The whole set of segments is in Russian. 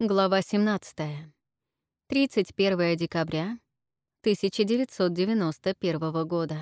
Глава 17. 31 декабря 1991 года.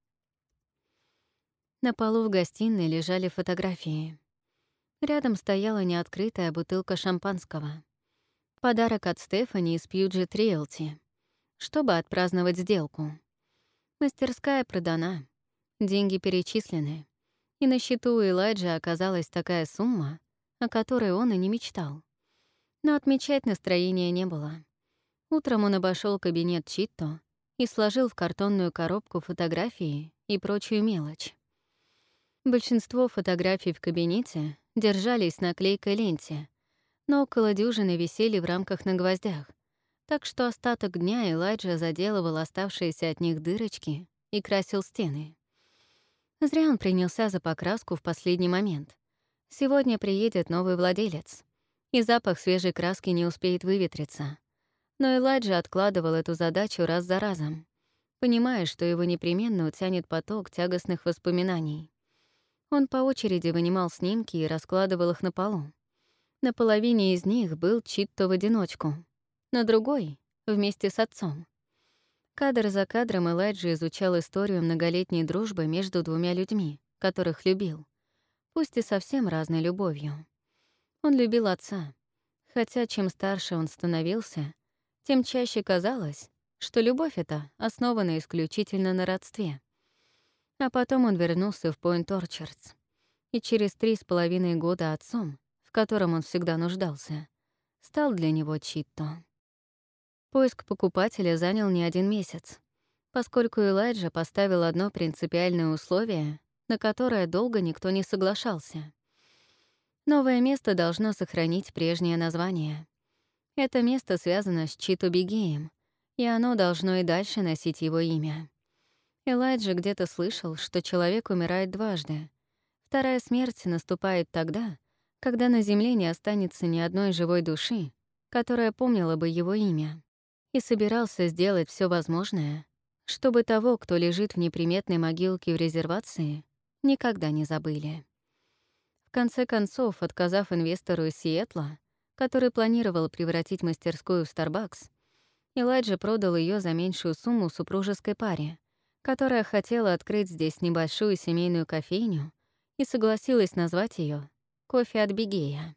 На полу в гостиной лежали фотографии. Рядом стояла неоткрытая бутылка шампанского. Подарок от Стефани из Puget Realty, чтобы отпраздновать сделку. Мастерская продана, деньги перечислены, и на счету у Элайджа оказалась такая сумма, о которой он и не мечтал. Но отмечать настроения не было. Утром он обошел кабинет Читто и сложил в картонную коробку фотографии и прочую мелочь. Большинство фотографий в кабинете держались на клейкой ленте, но около дюжины висели в рамках на гвоздях, так что остаток дня Элайджа заделывал оставшиеся от них дырочки и красил стены. Зря он принялся за покраску в последний момент. Сегодня приедет новый владелец, и запах свежей краски не успеет выветриться. Но Элайджа откладывал эту задачу раз за разом, понимая, что его непременно утянет поток тягостных воспоминаний. Он по очереди вынимал снимки и раскладывал их на полу. На половине из них был Читто в одиночку, на другой — вместе с отцом. Кадр за кадром Элайджа изучал историю многолетней дружбы между двумя людьми, которых любил, пусть и совсем разной любовью. Он любил отца, хотя чем старше он становился, тем чаще казалось, что любовь эта основана исключительно на родстве. А потом он вернулся в Пойнт-Орчардс, и через 3,5 года отцом, в котором он всегда нуждался, стал для него Читто. Поиск покупателя занял не 1 месяц, поскольку Элайджа поставил одно принципиальное условие, на которое долго никто не соглашался. Новое место должно сохранить прежнее название. Это место связано с Чито Бигеем, и оно должно и дальше носить его имя. Элайджа где-то слышал, что человек умирает дважды. Вторая смерть наступает тогда, когда на земле не останется ни одной живой души, которая помнила бы его имя, и собирался сделать все возможное, чтобы того, кто лежит в неприметной могилке в резервации, никогда не забыли. В конце концов, отказав инвестору из Сиэтла, который планировал превратить мастерскую в Starbucks, Элайджа продал ее за меньшую сумму супружеской паре, которая хотела открыть здесь небольшую семейную кофейню и согласилась назвать ее «Кофе от Бигея».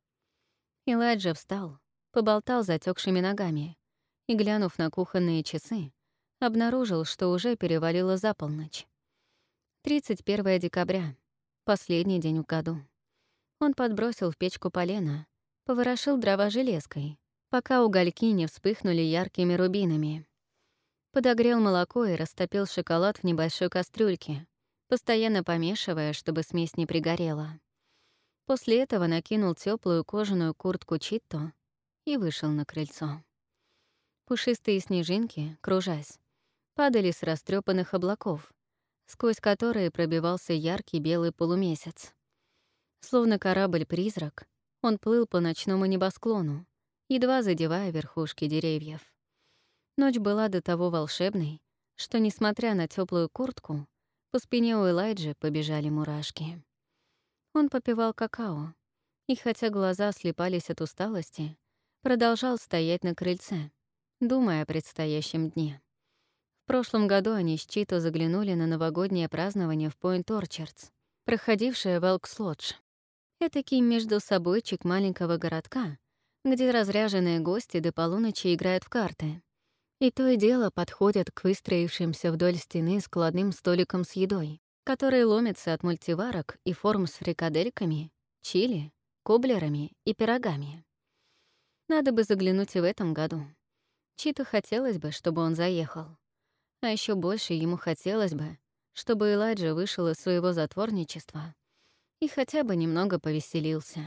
Элайджа встал, поболтал затекшими ногами и, глянув на кухонные часы, обнаружил, что уже перевалило за полночь. 31 декабря, последний день в году. Он подбросил в печку полено, поворошил дрова железкой, пока угольки не вспыхнули яркими рубинами. Подогрел молоко и растопил шоколад в небольшой кастрюльке, постоянно помешивая, чтобы смесь не пригорела. После этого накинул теплую кожаную куртку Читто и вышел на крыльцо. Пушистые снежинки, кружась, падали с растрепанных облаков, сквозь которые пробивался яркий белый полумесяц. Словно корабль-призрак, он плыл по ночному небосклону, едва задевая верхушки деревьев. Ночь была до того волшебной, что, несмотря на теплую куртку, по спине у Элайджи побежали мурашки. Он попивал какао, и хотя глаза слепались от усталости, продолжал стоять на крыльце, думая о предстоящем дне. В прошлом году они с Чито заглянули на новогоднее празднование в Пойнт-Орчардс, проходившее в Элкс-Лодж. Этакий междусобойчик маленького городка, где разряженные гости до полуночи играют в карты. И то и дело подходят к выстроившимся вдоль стены складным столикам с едой, которые ломятся от мультиварок и форм с фрикадельками, чили, коблерами и пирогами. Надо бы заглянуть и в этом году. Чито хотелось бы, чтобы он заехал. А еще больше ему хотелось бы, чтобы Элайджа вышел из своего затворничества и хотя бы немного повеселился.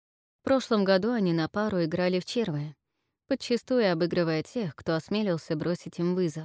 В прошлом году они на пару играли в червы, подчистую обыгрывая тех, кто осмелился бросить им вызов.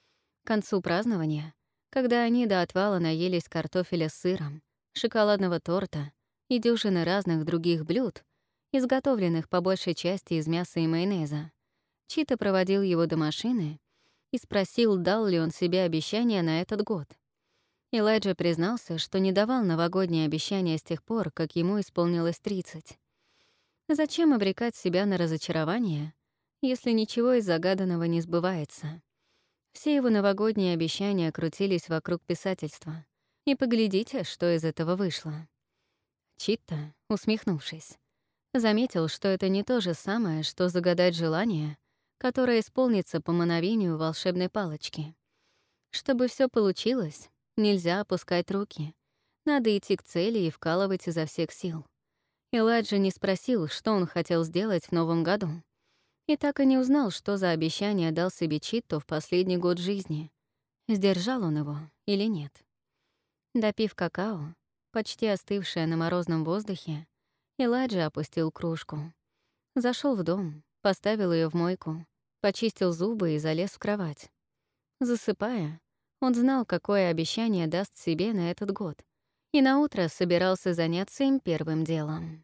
К концу празднования, когда они до отвала наелись картофеля с сыром, шоколадного торта и дюжины разных других блюд, изготовленных по большей части из мяса и майонеза, Чито проводил его до машины и спросил, дал ли он себе обещание на этот год. Элайджа признался, что не давал новогодние обещания с тех пор, как ему исполнилось 30. Зачем обрекать себя на разочарование, если ничего из загаданного не сбывается? Все его новогодние обещания крутились вокруг писательства. И поглядите, что из этого вышло. Читта, усмехнувшись, заметил, что это не то же самое, что загадать желание, которое исполнится по мановению волшебной палочки. Чтобы все получилось, нельзя опускать руки. Надо идти к цели и вкалывать изо всех сил. Элайджа не спросил, что он хотел сделать в новом году. И так и не узнал, что за обещание дал себе Читто в последний год жизни. Сдержал он его или нет. Допив какао, почти остывшее на морозном воздухе, Элайджа опустил кружку. Зашел в дом, поставил ее в мойку, почистил зубы и залез в кровать. Засыпая, он знал, какое обещание даст себе на этот год, и наутро собирался заняться им первым делом.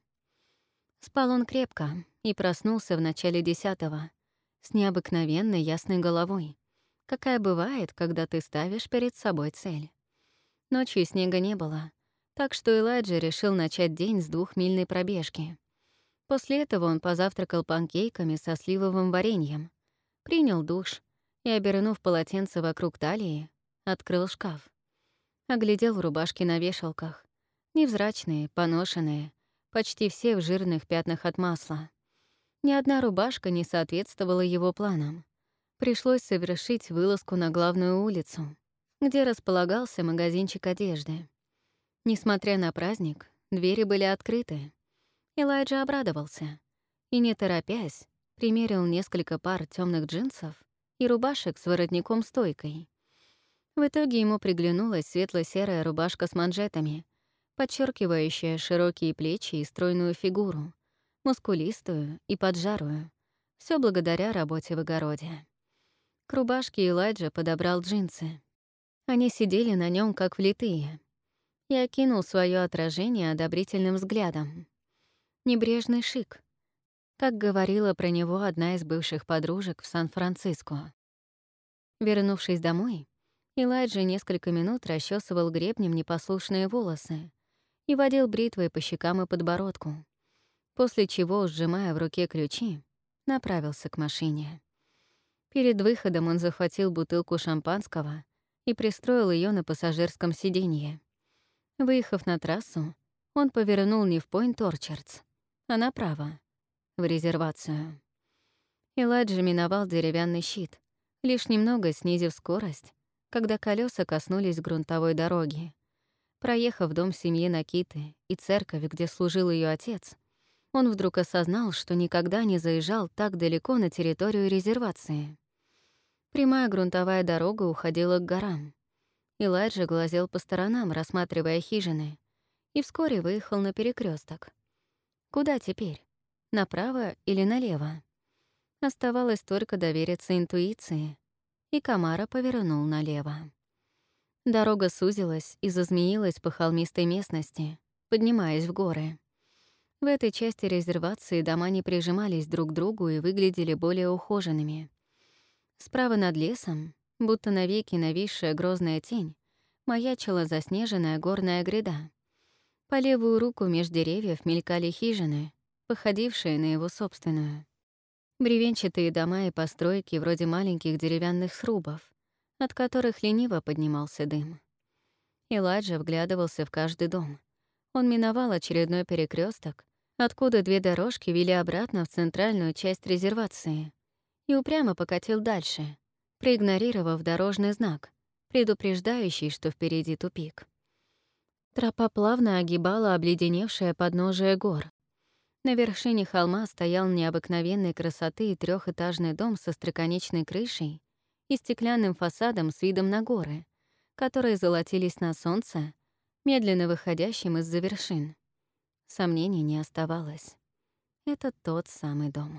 Спал он крепко и проснулся в начале 10-го, с необыкновенной ясной головой, какая бывает, когда ты ставишь перед собой цель. Ночью снега не было, так что Элайджа решил начать день с 2-мильной пробежки. После этого он позавтракал панкейками со сливовым вареньем, принял душ и, обернув полотенце вокруг талии, открыл шкаф. Оглядел рубашки на вешалках. Невзрачные, поношенные, почти все в жирных пятнах от масла. Ни одна рубашка не соответствовала его планам. Пришлось совершить вылазку на главную улицу, где располагался магазинчик одежды. Несмотря на праздник, двери были открыты. Элайджа обрадовался и, не торопясь, примерил несколько пар темных джинсов и рубашек с воротником-стойкой. В итоге ему приглянулась светло-серая рубашка с манжетами, подчеркивающая широкие плечи и стройную фигуру, мускулистую и поджарую, все благодаря работе в огороде. К рубашке Элайджа подобрал джинсы. Они сидели на нем как влитые. И окинул свое отражение одобрительным взглядом. Небрежный шик, как говорила про него одна из бывших подружек в Сан-Франциско. Вернувшись домой, Элайджа несколько минут расчесывал гребнем непослушные волосы и водил бритвой по щекам и подбородку, после чего, сжимая в руке ключи, направился к машине. Перед выходом он захватил бутылку шампанского и пристроил ее на пассажирском сиденье. Выехав на трассу, он повернул не в Пойнт-Орчардс, а направо, в резервацию. Элайджа миновал деревянный щит, лишь немного снизив скорость, когда колеса коснулись грунтовой дороги. Проехав дом семьи Накиты и церковь, где служил ее отец, он вдруг осознал, что никогда не заезжал так далеко на территорию резервации. Прямая грунтовая дорога уходила к горам. Элайджа глазел по сторонам, рассматривая хижины, и вскоре выехал на перекресток. Куда теперь? Направо или налево? Оставалось только довериться интуиции, и Камара повернул налево. Дорога сузилась и зазмеилась по холмистой местности, поднимаясь в горы. В этой части резервации дома не прижимались друг к другу и выглядели более ухоженными. Справа над лесом, будто навеки нависшая грозная тень, маячила заснеженная горная гряда. По левую руку меж деревьев мелькали хижины, походившие на его собственную. Бревенчатые дома и постройки вроде маленьких деревянных срубов, от которых лениво поднимался дым. Элайджа вглядывался в каждый дом. Он миновал очередной перекресток, откуда 2 дорожки вели обратно в центральную часть резервации, и упрямо покатил дальше, проигнорировав дорожный знак, предупреждающий, что впереди тупик. Тропа плавно огибала обледеневшее подножие гор. На вершине холма стоял необыкновенной красоты 3-этажный дом со остроконечной крышей и стеклянным фасадом с видом на горы, которые золотились на солнце, медленно выходящим из-за вершин. Сомнений не оставалось. Это тот самый дом.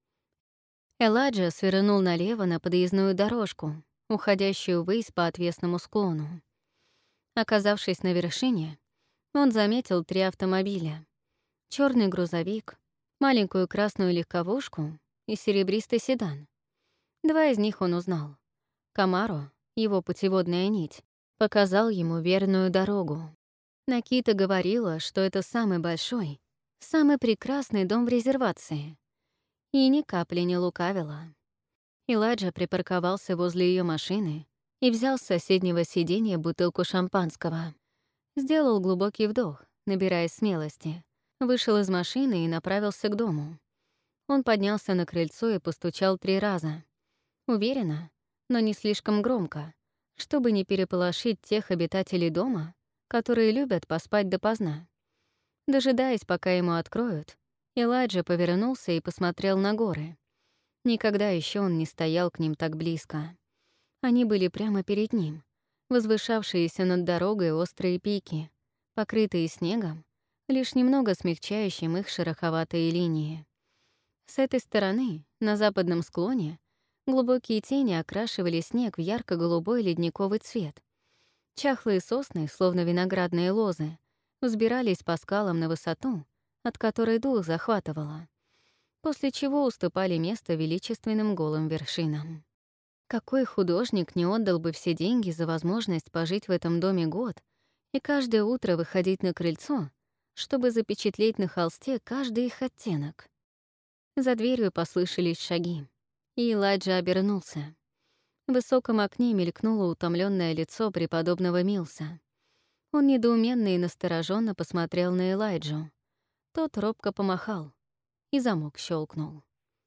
Элайджа свернул налево на подъездную дорожку, уходящую ввысь по отвесному склону. Оказавшись на вершине, он заметил 3 автомобиля. Черный грузовик, маленькую красную легковушку и серебристый седан. 2 из них он узнал. Камаро, его путеводная нить, показал ему верную дорогу. Накита говорила, что это самый большой, самый прекрасный дом в резервации. И ни капли не лукавила. Элайджа припарковался возле ее машины и взял с соседнего сиденья бутылку шампанского. Сделал глубокий вдох, набирая смелости. Вышел из машины и направился к дому. Он поднялся на крыльцо и постучал 3 раза. Уверенно, но не слишком громко, чтобы не переполошить тех обитателей дома, которые любят поспать допоздна. Дожидаясь, пока ему откроют, Элайджа повернулся и посмотрел на горы. Никогда еще он не стоял к ним так близко. Они были прямо перед ним, возвышавшиеся над дорогой острые пики, покрытые снегом, лишь немного смягчающим их шероховатые линии. С этой стороны, на западном склоне, глубокие тени окрашивали снег в ярко-голубой ледниковый цвет. Чахлые сосны, словно виноградные лозы, взбирались по скалам на высоту, от которой дух захватывало, после чего уступали место величественным голым вершинам. Какой художник не отдал бы все деньги за возможность пожить в этом доме год и каждое утро выходить на крыльцо, чтобы запечатлеть на холсте каждый их оттенок? За дверью послышались шаги, и Элайджа обернулся. В высоком окне мелькнуло утомленное лицо преподобного Милса. Он недоуменно и настороженно посмотрел на Элайджу. Тот робко помахал, и замок щелкнул.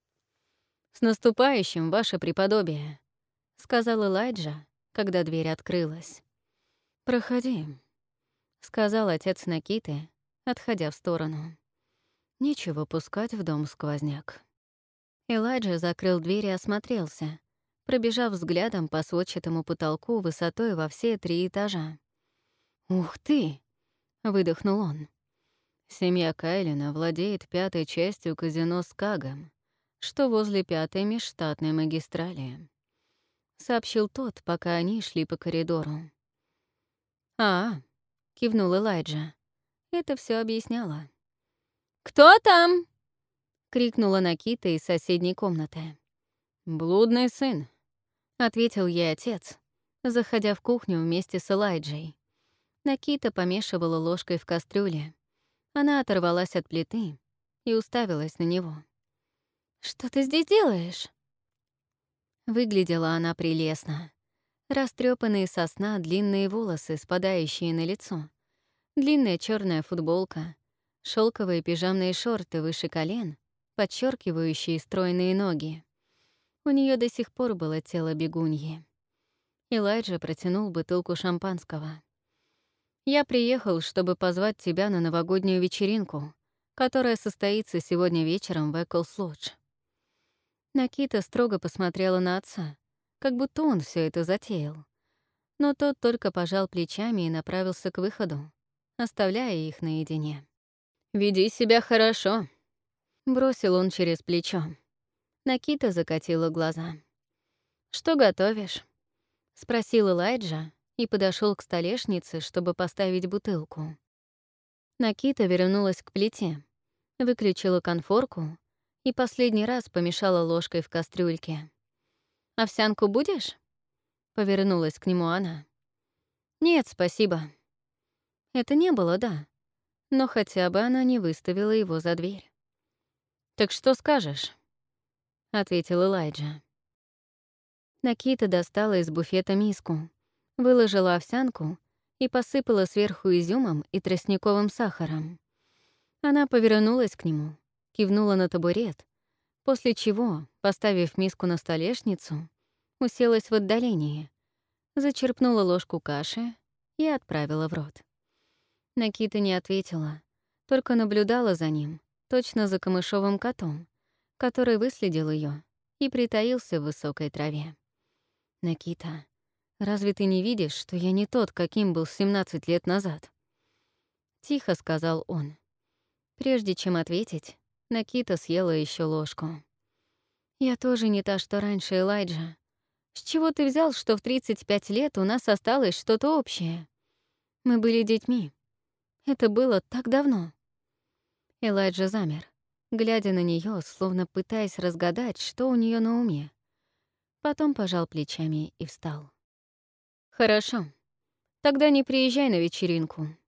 «С наступающим, ваше преподобие!» — сказал Элайджа, когда дверь открылась. «Проходи», — сказал отец Накиты, отходя в сторону. «Нечего пускать в дом сквозняк». Элайджа закрыл дверь и осмотрелся, пробежав взглядом по сводчатому потолку высотой во все 3 этажа. «Ух ты!» — выдохнул он. «Семья Кайлина владеет 5-й частью казино «Скагом», что возле 5-й межштатной магистрали», — сообщил тот, пока они шли по коридору. Кивнул Элайджа. Это все объясняло. «Кто там?» — крикнула Накита из соседней комнаты. «Блудный сын», — ответил ей отец, заходя в кухню вместе с Элайджей. Накита помешивала ложкой в кастрюле. Она оторвалась от плиты и уставилась на него. «Что ты здесь делаешь?» Выглядела она прелестно. Растрёпанные со сна длинные волосы, спадающие на лицо, длинная черная футболка, шелковые пижамные шорты выше колен, подчеркивающие стройные ноги. У нее до сих пор было тело бегуньи. Элайджа протянул бутылку шампанского. «Я приехал, чтобы позвать тебя на новогоднюю вечеринку, которая состоится сегодня вечером в Эклс-Лодж». Накита строго посмотрела на отца, как будто он все это затеял. Но тот только пожал плечами и направился к выходу, оставляя их наедине. «Веди себя хорошо», — бросил он через плечо. Накита закатила глаза. «Что готовишь?» — спросил Элайджа и подошел к столешнице, чтобы поставить бутылку. Накита вернулась к плите, выключила конфорку и последний раз помешала ложкой в кастрюльке. «Овсянку будешь?» — повернулась к нему она. «Нет, спасибо». Это не было «да», но хотя бы она не выставила его за дверь. «Так что скажешь?» — ответил Элайджа. Накита достала из буфета миску, выложила овсянку и посыпала сверху изюмом и тростниковым сахаром. Она повернулась к нему, кивнула на табурет, после чего, поставив миску на столешницу, уселась в отдалении, зачерпнула ложку каши и отправила в рот. Накита не ответила, только наблюдала за ним, точно за камышовым котом, который выследил ее и притаился в высокой траве. «Накита, разве ты не видишь, что я не тот, каким был 17 лет назад?» Тихо сказал он. Прежде чем ответить, Накита съела еще ложку. «Я тоже не та, что раньше, Элайджа. С чего ты взял, что в 35 лет у нас осталось что-то общее? Мы были детьми. Это было так давно». Элайджа замер, глядя на нее, словно пытаясь разгадать, что у нее на уме. Потом пожал плечами и встал. «Хорошо. Тогда не приезжай на вечеринку.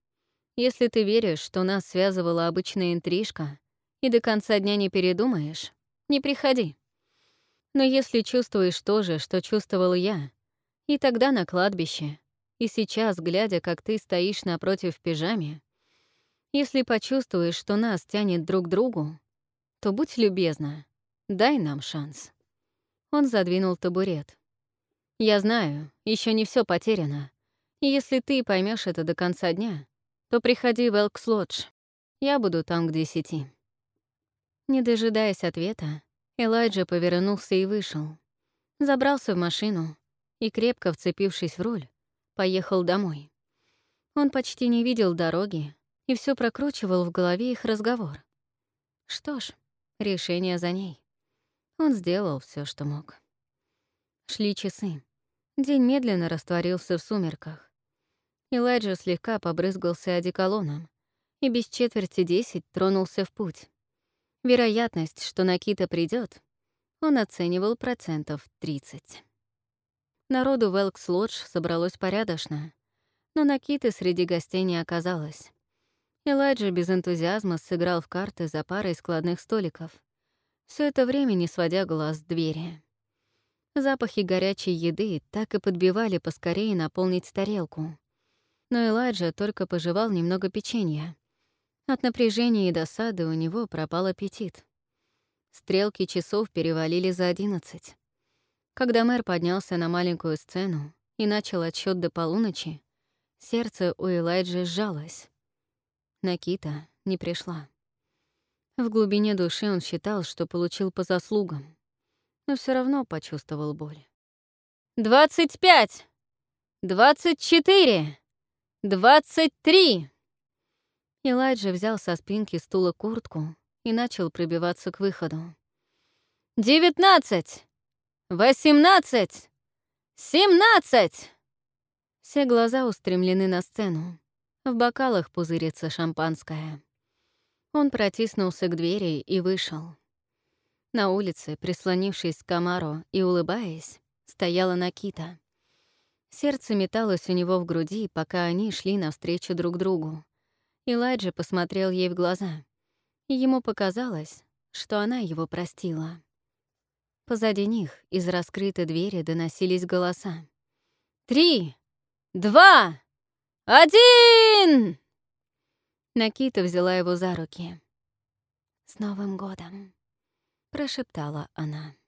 Если ты веришь, что нас связывала обычная интрижка, и до конца дня не передумаешь, не приходи. Но если чувствуешь то же, что чувствовал я, и тогда на кладбище, и сейчас, глядя, как ты стоишь напротив в пижаме, если почувствуешь, что нас тянет друг к другу, то будь любезна, дай нам шанс». Он задвинул табурет. «Я знаю, еще не все потеряно. И если ты поймешь это до конца дня, то приходи в Элкс-Лодж. Я буду там к 10». Не дожидаясь ответа, Элайджа повернулся и вышел. Забрался в машину и, крепко вцепившись в руль, поехал домой. Он почти не видел дороги и все прокручивал в голове их разговор. Что ж, решение за ней. Он сделал все, что мог. Шли часы. День медленно растворился в сумерках. Элайджа слегка побрызгался одеколоном и без 9:45 тронулся в путь. Вероятность, что Накита придет, он оценивал 30%. Народу в Элкс-Лодж собралось порядочно, но Накиты среди гостей не оказалось. Элайджа без энтузиазма сыграл в карты за парой складных столиков, все это время не сводя глаз с двери. Запахи горячей еды так и подбивали поскорее наполнить тарелку. Но Элайджа только пожевал немного печенья. От напряжения и досады у него пропал аппетит. Стрелки часов перевалили за 11. Когда мэр поднялся на маленькую сцену и начал отсчет до полуночи, сердце у Элайджи сжалось. Накита не пришла. В глубине души он считал, что получил по заслугам, но все равно почувствовал боль. 25! 24! 23! Элайджа взял со спинки стула куртку и начал пробиваться к выходу. 19! 18! 17! Все глаза устремлены на сцену. В бокалах пузырится шампанское. Он протиснулся к двери и вышел. На улице, прислонившись к комару и улыбаясь, стояла Накита. Сердце металось у него в груди, пока они шли навстречу друг другу. Элайджа посмотрел ей в глаза, и ему показалось, что она его простила. Позади них из раскрытой двери доносились голоса. 3, 2, 1! Накита взяла его за руки. «С Новым годом!» — прошептала она.